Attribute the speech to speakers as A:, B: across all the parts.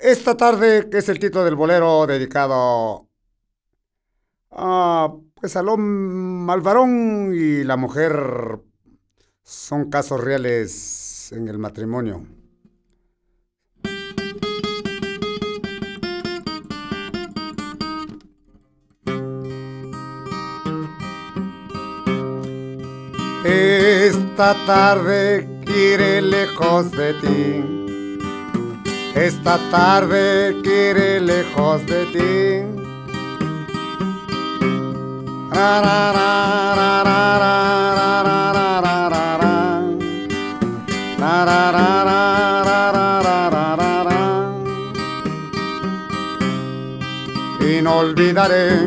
A: Esta tarde, que es el título del bolero dedicado pues al varón y la mujer, son casos reales en el matrimonio. Esta tarde quiere lejos de ti. Esta tarde quiere lejos de ti. Ra, ra, ra, ra, ra, ra, ra, ra, ra, ra, ra. Ra, ra, ra, ra, ra, ra, ra, ra, ra. Y no olvidaré,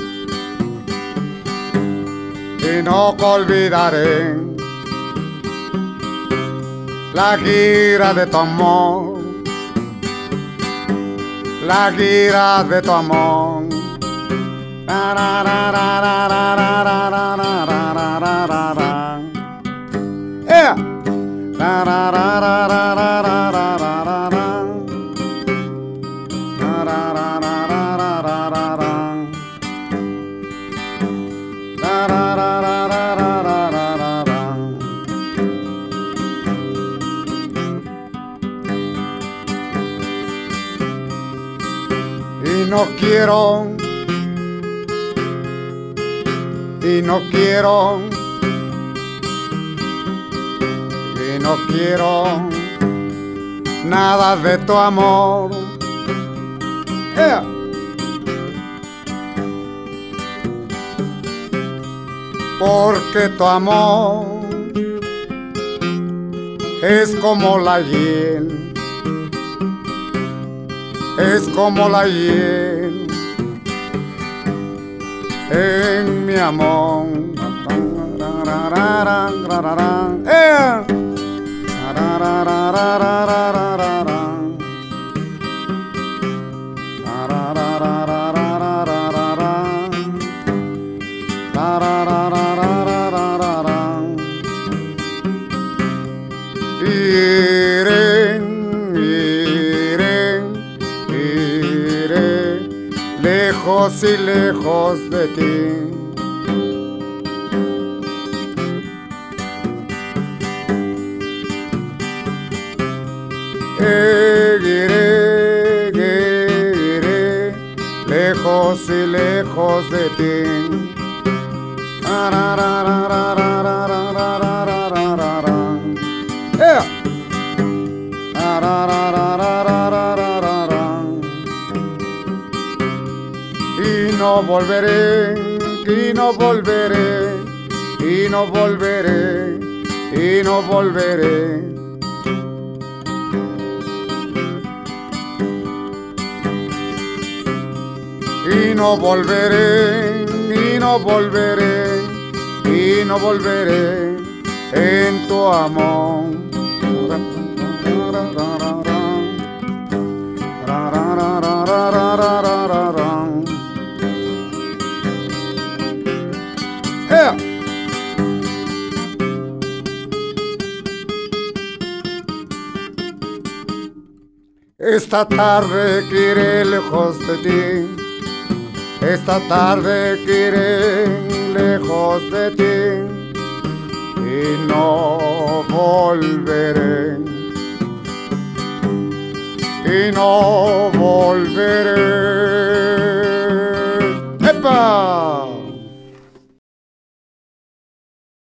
A: y no olvidaré la gira de tu amor, la gira de tu amor. Ra, ra, ra, ra, ra, ra, ra, ra, ra, ra, ra, ra, ra. Yeah. Ra, ra, ra, ra, ra, ra, ra, ra, ra, ra, ra. Ra, ra, ra, ra, ra, ra, ra, ra, ra. Ra, ra, ra, ra, ra, ra, ra, ra, ra, ra. Y no quiero, y no quiero, y no quiero nada de tu amor. Yeah. Porque tu amor es como la hiel, es como la hiel en mi amor. Yeah. Iré, iré, iré lejos y lejos de ti. Iré, iré lejos y lejos de ti. Yeah. Y no volveré, y no volveré, y no volveré, y no volveré. Y no volveré, y no volveré, y no volveré en tu amor. Yeah. Esta tarde quiere lejos de ti. Esta tarde quiere lejos de ti. Y no volveré, y no volveré. ¡Epa!